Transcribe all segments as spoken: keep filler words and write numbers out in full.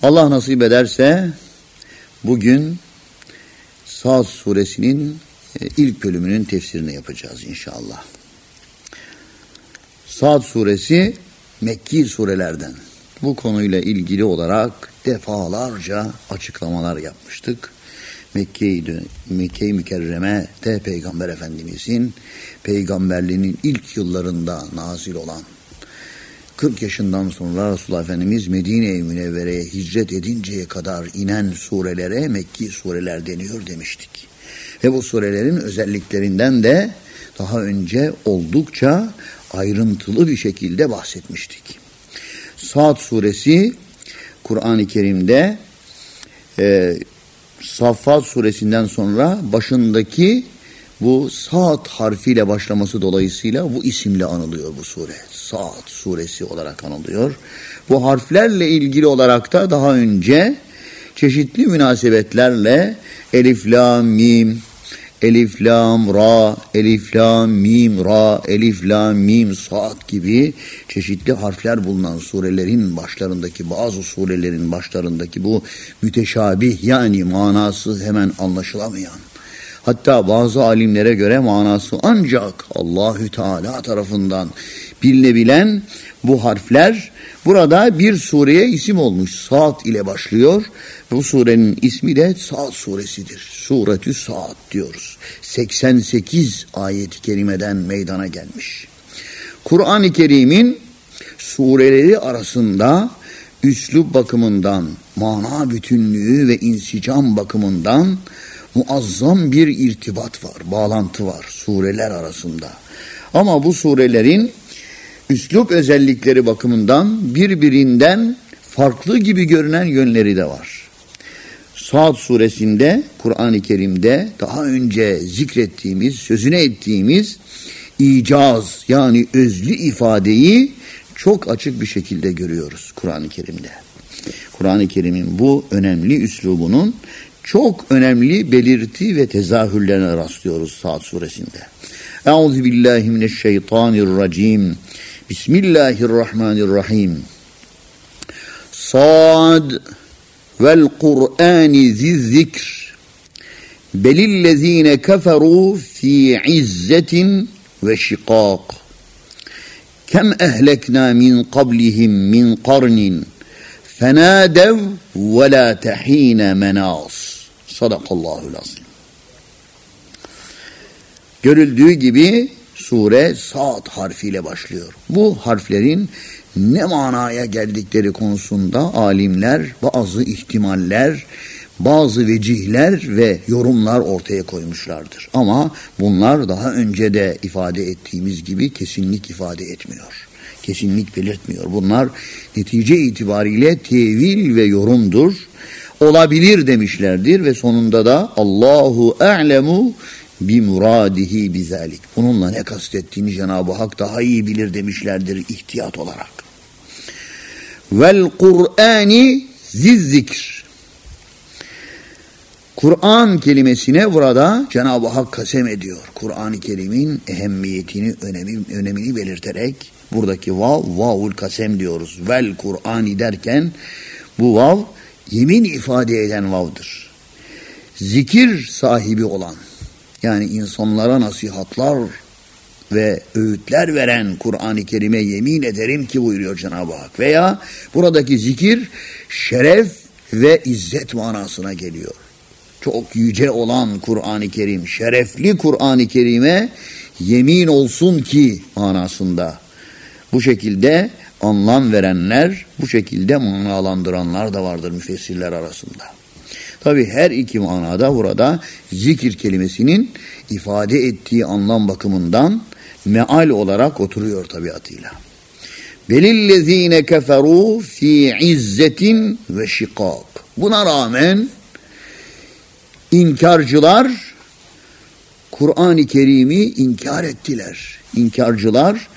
Allah nasip ederse bugün Sad suresinin ilk bölümünün tefsirini yapacağız inşallah. Sad suresi Mekki surelerden. Bu konuyla ilgili olarak defalarca açıklamalar yapmıştık. Mekke-i Mekke-i Mükerreme'de Peygamber Efendimizin peygamberliğinin ilk yıllarında nazil olan kırk yaşından sonra Resulullah Efendimiz Medine-i Münevvere'ye hicret edinceye kadar inen surelere Mekki sureler deniyor demiştik. Ve bu surelerin özelliklerinden de daha önce oldukça ayrıntılı bir şekilde bahsetmiştik. Sad suresi Kur'an-ı Kerim'de e, Saffat suresinden sonra başındaki bu Sad harfiyle başlaması dolayısıyla bu isimle anılıyor bu sure. Sad suresi olarak anılıyor. Bu harflerle ilgili olarak da daha önce çeşitli münasebetlerle Elif, Lam, Mim, Elif, Lam, Ra, Elif, Lam, Mim, Ra, Elif, Lam, Mim, Sad gibi çeşitli harfler bulunan surelerin başlarındaki, bazı surelerin başlarındaki bu müteşabih, yani manası hemen anlaşılamayan, hatta bazı alimlere göre manası ancak Allahü Teala tarafından bilinebilen bu harfler burada bir sureye isim olmuş. Sad ile başlıyor. Bu surenin ismi de Sad suresidir. Suretü Sad diyoruz. seksen sekiz ayet-i kerimeden meydana gelmiş. Kur'an-ı Kerim'in sureleri arasında üslup bakımından, mana bütünlüğü ve insicam bakımından muazzam bir irtibat var, bağlantı var sureler arasında. Ama bu surelerin üslup özellikleri bakımından birbirinden farklı gibi görünen yönleri de var. Sad suresinde, Kur'an-ı Kerim'de daha önce zikrettiğimiz, sözüne ettiğimiz icaz, yani özlü ifadeyi çok açık bir şekilde görüyoruz Kur'an-ı Kerim'de. Kur'an-ı Kerim'in bu önemli üslubunun çok önemli belirti ve tezahürlerine rastlıyoruz Sad suresinde. Euzubillahimineşşeytanirracim. Bismillahirrahmanirrahim. Sad vel Kur'ani zizzikr. Belillezine keferu fi izzetin ve şikak. Kem ehlekna min qablihim min qarnin. Fenadev ve la tehine menas. Sadakallahul azim. Görüldüğü gibi sure Sad harfiyle başlıyor. Bu harflerin ne manaya geldikleri konusunda alimler bazı ihtimaller, bazı vecihler ve yorumlar ortaya koymuşlardır. Ama bunlar daha önce de ifade ettiğimiz gibi kesinlik ifade etmiyor. Kesinlik belirtmiyor. Bunlar netice itibariyle tevil ve yorumdur. Olabilir demişlerdir ve sonunda da Allahu a'lemu bi muradihi bizalik. Bununla ne kastettiğini Cenab-ı Hak daha iyi bilir demişlerdir ihtiyat olarak. Vel Kur'ani zizzikr. Kur'an kelimesine burada Cenab-ı Hak kasem ediyor. Kur'an-ı Kerim'in ehemmiyetini, önemi, önemini belirterek buradaki vav, vavul kasem diyoruz. Vel Kur'ani derken bu vav yemin ifade eden vav'dır. Zikir sahibi olan, yani insanlara nasihatlar ve öğütler veren Kur'an-ı Kerim'e yemin ederim ki buyuruyor Cenab-ı Hak. Veya buradaki zikir şeref ve izzet manasına geliyor. Çok yüce olan Kur'an-ı Kerim, şerefli Kur'an-ı Kerim'e yemin olsun ki manasında. Bu şekilde anlam verenler, bu şekilde manalandıranlar da vardır müfessirler arasında. Tabi her iki manada burada zikir kelimesinin ifade ettiği anlam bakımından meal olarak oturuyor tabiatıyla. Belillezine keferu fi izzetin ve şikak. Buna rağmen inkarcılar Kur'an-ı Kerim'i inkar ettiler. İnkarcılar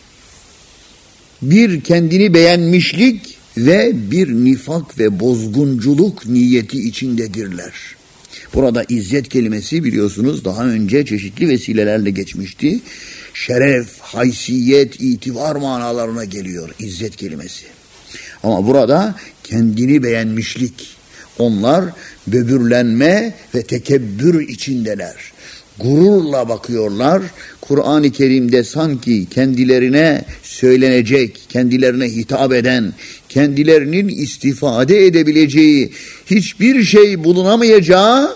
bir kendini beğenmişlik ve bir nifak ve bozgunculuk niyeti içindedirler. Burada izzet kelimesi biliyorsunuz daha önce çeşitli vesilelerle geçmişti. Şeref, haysiyet, itibar manalarına geliyor izzet kelimesi. Ama burada kendini beğenmişlik. Onlar böbürlenme ve tekebbür içindeler. Gururla bakıyorlar. Kur'an-ı Kerim'de sanki kendilerine söylenecek, kendilerine hitap eden, kendilerinin istifade edebileceği hiçbir şey bulunamayacağı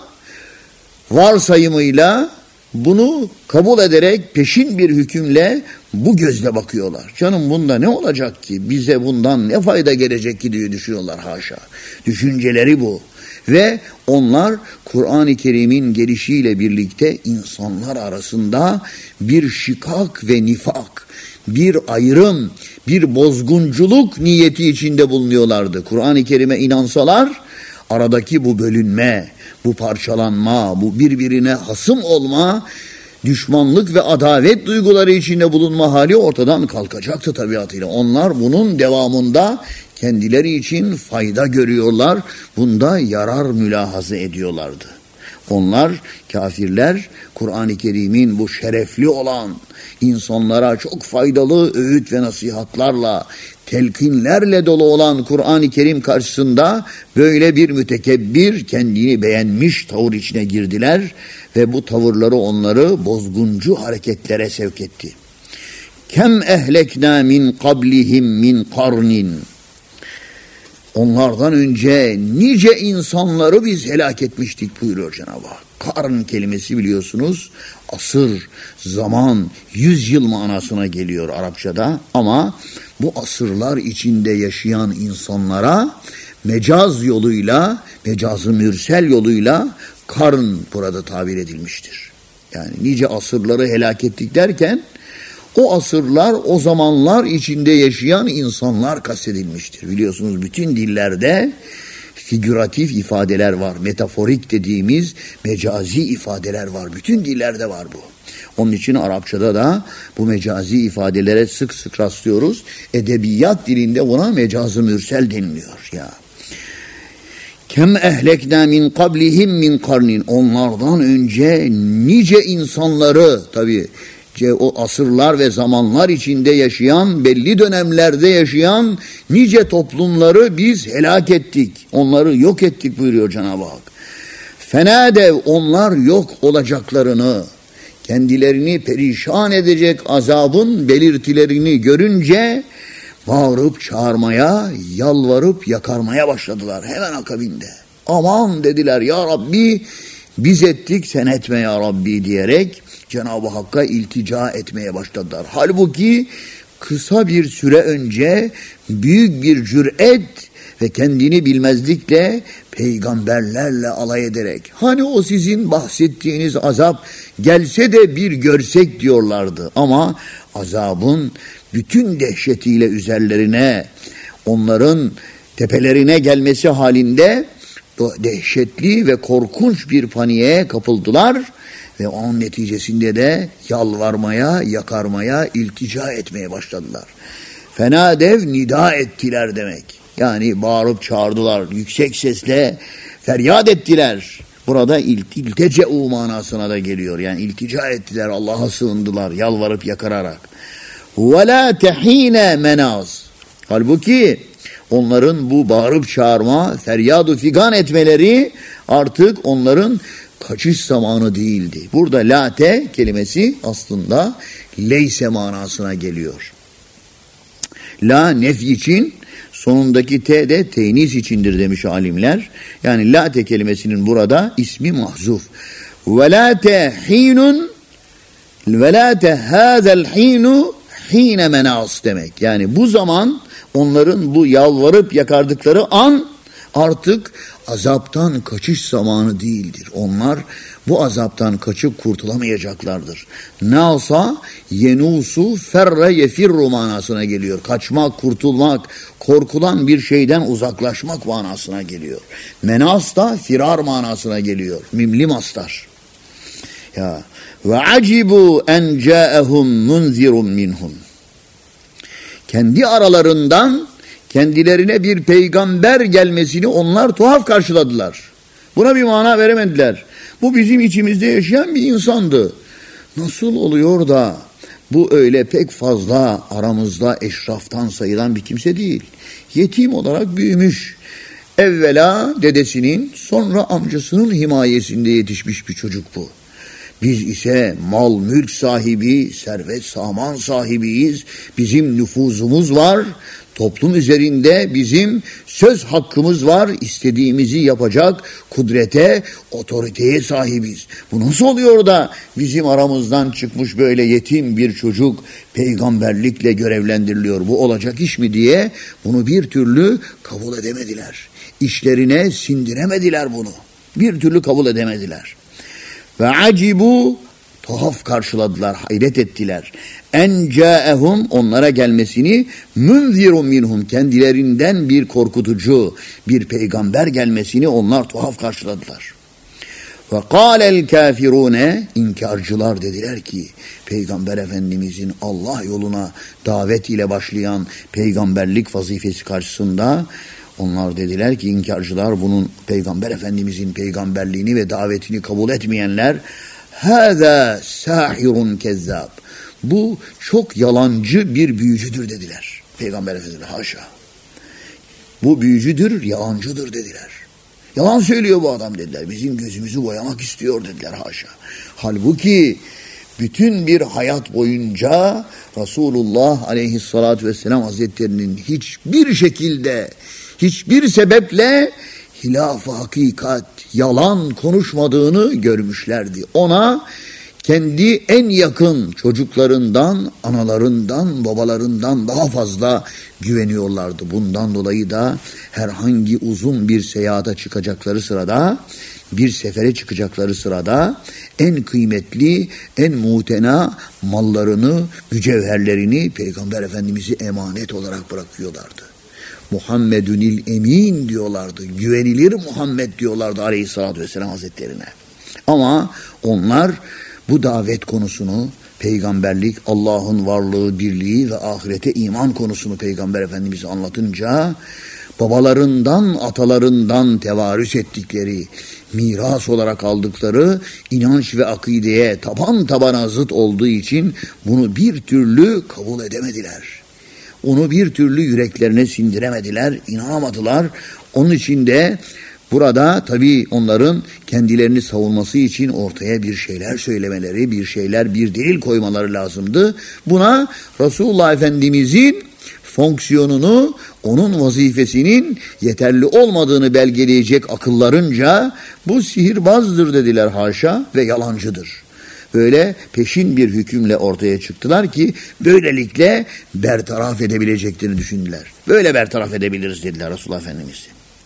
varsayımıyla bunu kabul ederek peşin bir hükümle bu gözle bakıyorlar. Canım bunda ne olacak ki? Bize bundan ne fayda gelecek ki diye düşünüyorlar, haşa. Düşünceleri bu. Ve onlar Kur'an-ı Kerim'in gelişiyle birlikte insanlar arasında bir şikak ve nifak, bir ayrım, bir bozgunculuk niyeti içinde bulunuyorlardı. Kur'an-ı Kerim'e inansalar aradaki bu bölünme, bu parçalanma, bu birbirine hasım olma, düşmanlık ve adavet duyguları içinde bulunma hali ortadan kalkacaktı tabiatıyla. Onlar bunun devamında kendileri için fayda görüyorlar, bunda yarar mülahaza ediyorlardı. Onlar, kafirler, Kur'an-ı Kerim'in bu şerefli olan, insanlara çok faydalı öğüt ve nasihatlarla, telkinlerle dolu olan Kur'an-ı Kerim karşısında böyle bir mütekebbir, kendini beğenmiş tavır içine girdiler ve bu tavırları onları bozguncu hareketlere sevk etti. Kem ehlekna min qablihim min karnin. Onlardan önce nice insanları biz helak etmiştik buyuruyor Cenab-ı Hak. Karn kelimesi biliyorsunuz asır, zaman, yüzyıl manasına geliyor Arapçada. Ama bu asırlar içinde yaşayan insanlara mecaz yoluyla, mecaz-ı mürsel yoluyla karn burada tabir edilmiştir. Yani nice asırları helak ettik derken o asırlar, o zamanlar içinde yaşayan insanlar kastedilmiştir. Biliyorsunuz bütün dillerde figüratif ifadeler var. Metaforik dediğimiz mecazi ifadeler var. Bütün dillerde var bu. Onun için Arapçada da bu mecazi ifadelere sık sık rastlıyoruz. Edebiyat dilinde buna mecaz-ı mürsel deniliyor ya. Kem ehlekna min qablihim min karnin. Onlardan önce nice insanları, tabii o asırlar ve zamanlar içinde yaşayan, belli dönemlerde yaşayan nice toplumları biz helak ettik. Onları yok ettik buyuruyor Cenab-ı Hak. Fenadev, onlar yok olacaklarını, kendilerini perişan edecek azabın belirtilerini görünce bağırıp çağırmaya, yalvarıp yakarmaya başladılar hemen akabinde. Aman dediler ya Rabbi, biz ettik sen etme ya Rabbi diyerek Cenab-ı Hakk'a iltica etmeye başladılar. Halbuki kısa bir süre önce büyük bir cüret ve kendini bilmezlikle peygamberlerle alay ederek hani o sizin bahsettiğiniz azap gelse de bir görsek diyorlardı. Ama azabın bütün dehşetiyle üzerlerine, onların tepelerine gelmesi halinde dehşetli ve korkunç bir paniğe kapıldılar ve onun neticesinde de yalvarmaya, yakarmaya, iltica etmeye başladılar. Fenadev nida ettiler demek. Yani bağırıp çağırdılar, yüksek sesle feryat ettiler. Burada iltece'u manasına da geliyor. Yani iltica ettiler, Allah'a sığındılar, yalvarıp yakararak. وَلَا تَح۪ينَ menaz. Halbuki onların bu bağırıp çağırma, feryat-ı figan etmeleri artık onların kaçış zamanı değildi. Burada late kelimesi aslında leyse manasına geliyor. La nef için, sonundaki te de tenis içindir demiş alimler. Yani late kelimesinin burada ismi mahzuf. Ve late hinun ve late hazel hinu hine menas demek. Yani bu zaman onların bu yalvarıp yakardıkları an artık azaptan kaçış zamanı değildir. Onlar bu azaptan kaçıp kurtulamayacaklardır. Nasa yenusu ferre yefirru manasına geliyor. Kaçmak, kurtulmak, korkulan bir şeyden uzaklaşmak manasına geliyor. Menas da firar manasına geliyor. Mimli mastar. Ya ve acibu en ca'ehum munzirun minhum. Kendi aralarından kendilerine bir peygamber gelmesini onlar tuhaf karşıladılar. Buna bir mana veremediler. Bu bizim içimizde yaşayan bir insandı. Nasıl oluyor da Bu öyle pek fazla aramızda eşraftan sayılan bir kimse değil. Yetim olarak büyümüş. Evvela dedesinin, sonra amcasının himayesinde yetişmiş bir çocuk bu. Biz ise mal mülk sahibi, servet saman sahibiyiz. Bizim nüfuzumuz var. Toplum üzerinde bizim söz hakkımız var. İstediğimizi yapacak kudrete, otoriteye sahibiz. Bu nasıl oluyor da bizim aramızdan çıkmış böyle yetim bir çocuk peygamberlikle görevlendiriliyor? Bu olacak iş mi diye bunu bir türlü kabul edemediler. İşlerine sindiremediler bunu. Bir türlü kabul edemediler. Ve acibu, tuhaf karşıladılar, hayret ettiler. En câehum, onlara gelmesini, münzirun minhum, kendilerinden bir korkutucu, bir peygamber gelmesini onlar tuhaf karşıladılar. Ve kâlel kâfirûne, inkarcılar dediler ki, Peygamber Efendimizin Allah yoluna davet ile başlayan peygamberlik vazifesi karşısında, onlar dediler ki, inkarcılar, bunun Peygamber Efendimizin peygamberliğini ve davetini kabul etmeyenler, hâzâ sâhirun kezzâb, bu çok yalancı bir büyücüdür dediler. Peygamber Efendimiz haşa. Bu büyücüdür, yalancıdır dediler. Yalan söylüyor bu adam dediler. Bizim gözümüzü boyamak istiyor dediler haşa. Halbuki bütün bir hayat boyunca Resulullah Aleyhisselatü Vesselam Hazretlerinin hiçbir şekilde, hiçbir sebeple hilaf-ı hakikat, yalan konuşmadığını görmüşlerdi. Ona kendi en yakın çocuklarından, analarından, babalarından daha fazla güveniyorlardı. Bundan dolayı da herhangi uzun bir seyahate çıkacakları sırada, bir sefere çıkacakları sırada en kıymetli, en mutena mallarını, mücevherlerini Peygamber Efendimiz'i emanet olarak bırakıyorlardı. Muhammedunil Emin diyorlardı. Güvenilir Muhammed diyorlardı Aleyhisselatü Vesselam Hazretlerine. Ama onlar bu davet konusunu, peygamberlik, Allah'ın varlığı, birliği ve ahirete iman konusunu Peygamber Efendimiz'e anlatınca, babalarından, atalarından tevarüs ettikleri, miras olarak aldıkları inanç ve akideye taban tabana zıt olduğu için bunu bir türlü kabul edemediler. Onu bir türlü yüreklerine sindiremediler, inanamadılar. Onun için de burada tabii onların kendilerini savunması için ortaya bir şeyler söylemeleri, bir şeyler, bir delil koymaları lazımdı. Buna Resulullah Efendimizin fonksiyonunu, onun vazifesinin yeterli olmadığını belgeleyecek akıllarınca bu sihirbazdır dediler haşa ve yalancıdır. Böyle peşin bir hükümle ortaya çıktılar ki böylelikle bertaraf edebileceklerini düşündüler. Böyle bertaraf edebiliriz dediler Resulullah Efendimiz.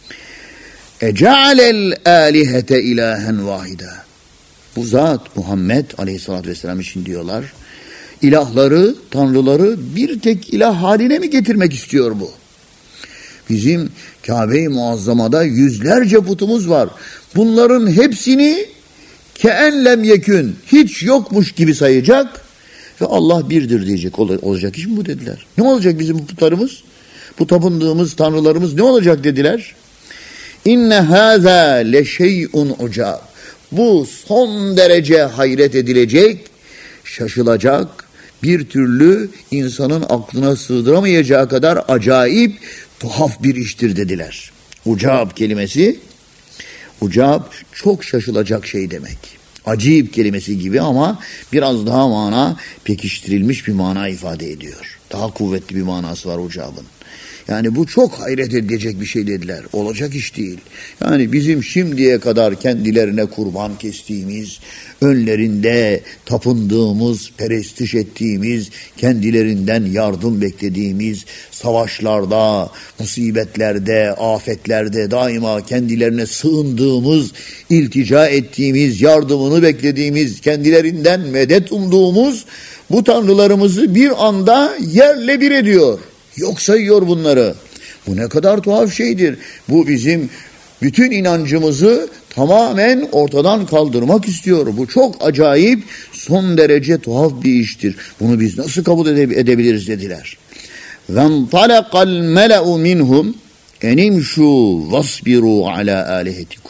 Ece'alel âlihete ilâhen vâhida. Bu zat Muhammed Aleyhisselatü Vesselam için diyorlar. İlahları, tanrıları bir tek ilah haline mi getirmek istiyor bu? Bizim Kabe-i Muazzama'da yüzlerce putumuz var. Bunların hepsini ke'enlem yekün, hiç yokmuş gibi sayacak ve Allah birdir diyecek. Ol- olacak iş mi bu dediler. Ne olacak bizim bu putlarımız? Bu tapındığımız tanrılarımız ne olacak dediler. İnne hâzâ leşey'un ucab. Bu son derece hayret edilecek, şaşılacak, bir türlü insanın aklına sığdıramayacağı kadar acayip, tuhaf bir iştir dediler. Ucab kelimesi, ucab çok şaşılacak şey demek. Acayip kelimesi gibi ama biraz daha mana pekiştirilmiş bir mana ifade ediyor. Daha kuvvetli bir manası var ucabın. Yani bu çok hayret edecek bir şey dediler. Olacak iş değil. Yani bizim şimdiye kadar kendilerine kurban kestiğimiz, önlerinde tapındığımız, perestiş ettiğimiz, kendilerinden yardım beklediğimiz, savaşlarda, musibetlerde, afetlerde daima kendilerine sığındığımız, iltica ettiğimiz, yardımını beklediğimiz, kendilerinden medet umduğumuz bu tanrılarımızı bir anda yerle bir ediyor. Yok sayıyor bunları. Bu ne kadar tuhaf şeydir. Bu bizim bütün inancımızı tamamen ortadan kaldırmak istiyor. Bu çok acayip, son derece tuhaf bir iştir. Bunu biz nasıl kabul ede- edebiliriz dediler. وَانْطَلَقَ الْمَلَأُ مِنْهُمْ اَنِمْشُوا وَاصْبِرُوا عَلَى آلِهَتِكُمْ.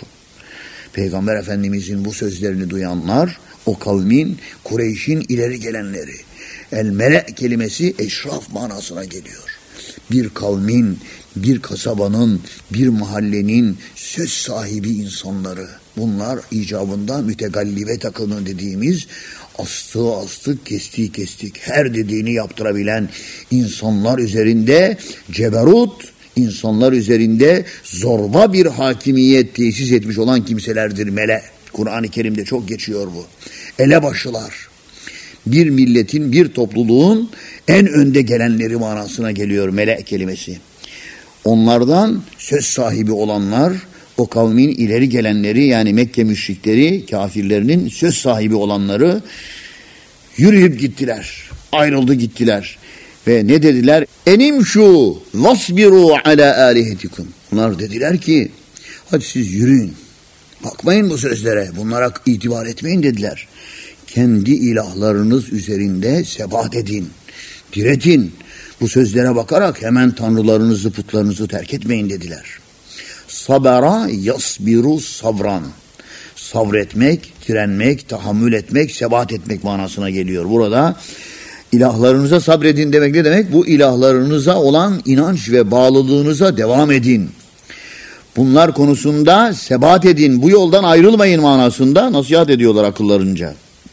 Peygamber Efendimizin bu sözlerini duyanlar, o kavmin, Kureyş'in ileri gelenleri, El mele kelimesi eşraf manasına geliyor. Bir kavmin, bir kasabanın, bir mahallenin söz sahibi insanları. Bunlar icabında mütegallibe takımı dediğimiz astığı astık, kestiği kestik, her dediğini yaptırabilen insanlar üzerinde ceberut, insanlar üzerinde zorba bir hakimiyet tesis etmiş olan kimselerdir mele. Kur'an-ı Kerim'de çok geçiyor bu. Elebaşılar. Bir milletin, bir topluluğun en önde gelenleri manasına geliyor mele kelimesi. Onlardan söz sahibi olanlar, o kavmin ileri gelenleri, yani Mekke müşrikleri, kafirlerinin söz sahibi olanları yürüyüp gittiler. Ayrıldı gittiler. Ve ne dediler? Enimşu vasbiru ala alihetikum. Bunlar dediler ki hadi siz yürüyün. Bakmayın bu sözlere. Bunlara itibar etmeyin dediler. Kendi ilahlarınız üzerinde sebat edin. Diretin. Bu sözlere bakarak hemen tanrılarınızı, putlarınızı terk etmeyin dediler. Sabara yasbiru sabran. Sabretmek, direnmek, tahammül etmek, sebat etmek manasına geliyor. Burada ilahlarınıza sabredin demek ne demek? Bu ilahlarınıza olan inanç ve bağlılığınıza devam edin. Bunlar konusunda sebat edin. Bu yoldan ayrılmayın manasında nasihat ediyorlar akıllarınca.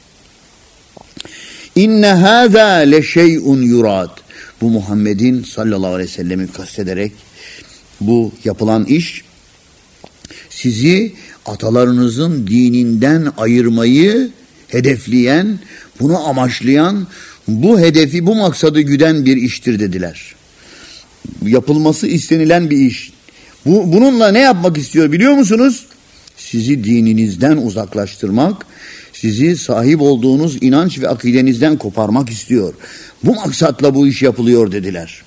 İnne hâzâ leşey'un yurad. Bu Muhammed'in sallallahu aleyhi ve sellem'i kastederek bu yapılan iş sizi atalarınızın dininden ayırmayı hedefleyen, bunu amaçlayan, bu hedefi, bu maksadı güden bir iştir dediler. Yapılması istenilen bir iş. Bu, bununla ne yapmak istiyor biliyor musunuz? Sizi dininizden uzaklaştırmak, sizi sahip olduğunuz inanç ve akidenizden koparmak istiyor. Bu maksatla bu iş yapılıyor dediler.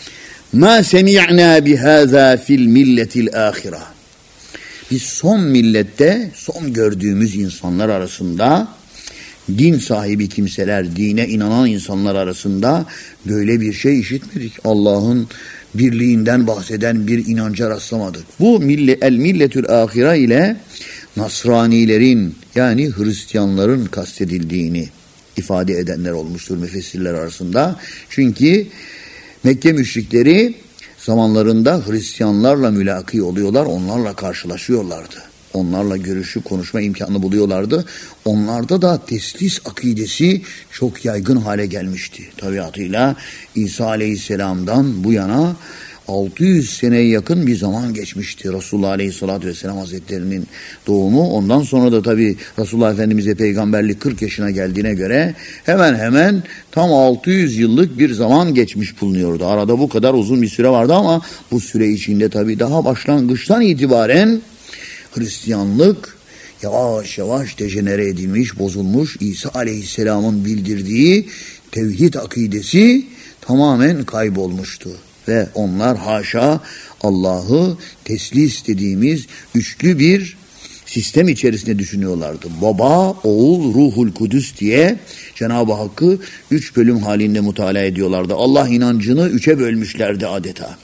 Ma semi'na bihâzâ fil milletil âhira. Biz son millette, son gördüğümüz insanlar arasında, din sahibi kimseler, dine inanan insanlar arasında böyle bir şey işitmedik. Allah'ın birliğinden bahseden bir inanca rastlamadık. Bu millet, el milletül ahire ile Nasranilerin, yani Hristiyanların kastedildiğini ifade edenler olmuştur müfessirler arasında. Çünkü Mekke müşrikleri zamanlarında Hristiyanlarla mülaki oluyorlar, onlarla karşılaşıyorlardı. Onlarla görüşüp konuşma imkanı buluyorlardı. Onlarda da teslis akidesi çok yaygın hale gelmişti. Tabiatıyla İsa Aleyhisselam'dan bu yana altı yüz seneye yakın bir zaman geçmişti. Resulullah Aleyhisselatü Vesselam Hazretleri'nin doğumu. Ondan sonra da tabi Resulullah Efendimiz'e peygamberlik kırk yaşına geldiğine göre hemen hemen tam altı yüz yıllık bir zaman geçmiş bulunuyordu. Arada bu kadar uzun bir süre vardı ama bu süre içinde tabi daha başlangıçtan itibaren Hristiyanlık yavaş yavaş dejenere edilmiş, bozulmuş. İsa Aleyhisselam'ın bildirdiği tevhid akidesi tamamen kaybolmuştu. Ve onlar haşa Allah'ı teslis dediğimiz üçlü bir sistem içerisinde düşünüyorlardı. Baba, oğul, ruhul kudüs diye Cenab-ı Hakk'ı üç bölüm halinde mutala ediyorlardı. Allah inancını üçe bölmüşlerdi adeta.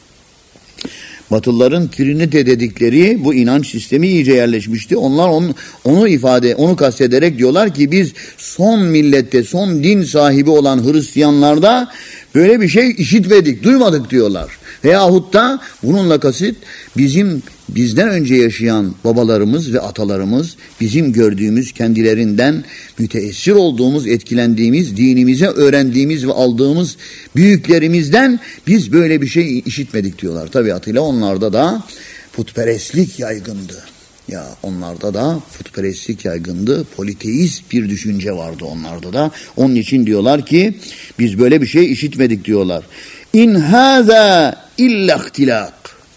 Batılıların Trinite dedikleri bu inanç sistemi iyice yerleşmişti. Onlar onu, onu ifade, onu kastederek diyorlar ki biz son millette, son din sahibi olan Hristiyanlarda böyle bir şey işitmedik, duymadık diyorlar. Veyahut da bununla kasıt bizim bizden önce yaşayan babalarımız ve atalarımız, bizim gördüğümüz, kendilerinden müteessir olduğumuz, etkilendiğimiz, dinimize öğrendiğimiz ve aldığımız büyüklerimizden biz böyle bir şey işitmedik diyorlar. Tabiatıyla onlarda da putperestlik yaygındı. Ya onlarda da putperestlik yaygındı. Politeist bir düşünce vardı onlarda da. Onun için diyorlar ki biz böyle bir şey işitmedik diyorlar. İn hâzâ illa ihtilâk.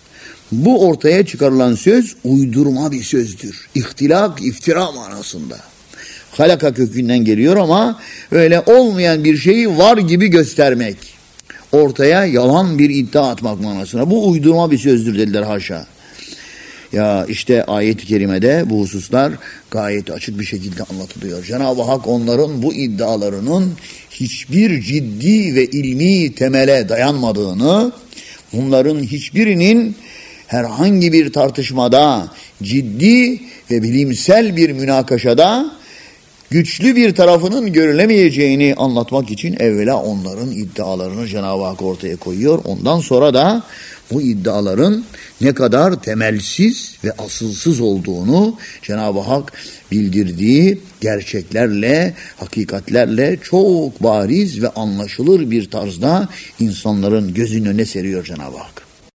Bu ortaya çıkarılan söz uydurma bir sözdür. İhtilak, iftira manasında. Halaka kökünden geliyor ama öyle olmayan bir şeyi var gibi göstermek. Ortaya yalan bir iddia atmak manasına. Bu uydurma bir sözdür dediler haşa. Ya işte ayet-i kerimede bu hususlar gayet açık bir şekilde anlatılıyor. Cenab-ı Hak onların bu iddialarının hiçbir ciddi ve ilmi temele dayanmadığını, bunların hiçbirinin herhangi bir tartışmada, ciddi ve bilimsel bir münakaşada güçlü bir tarafının görülemeyeceğini anlatmak için evvela onların iddialarını Cenab-ı Hak ortaya koyuyor. Ondan sonra da bu iddiaların ne kadar temelsiz ve asılsız olduğunu Cenab-ı Hak bildirdiği gerçeklerle, hakikatlerle çok bariz ve anlaşılır bir tarzda insanların gözünün önüne seriyor Cenab-ı Hak.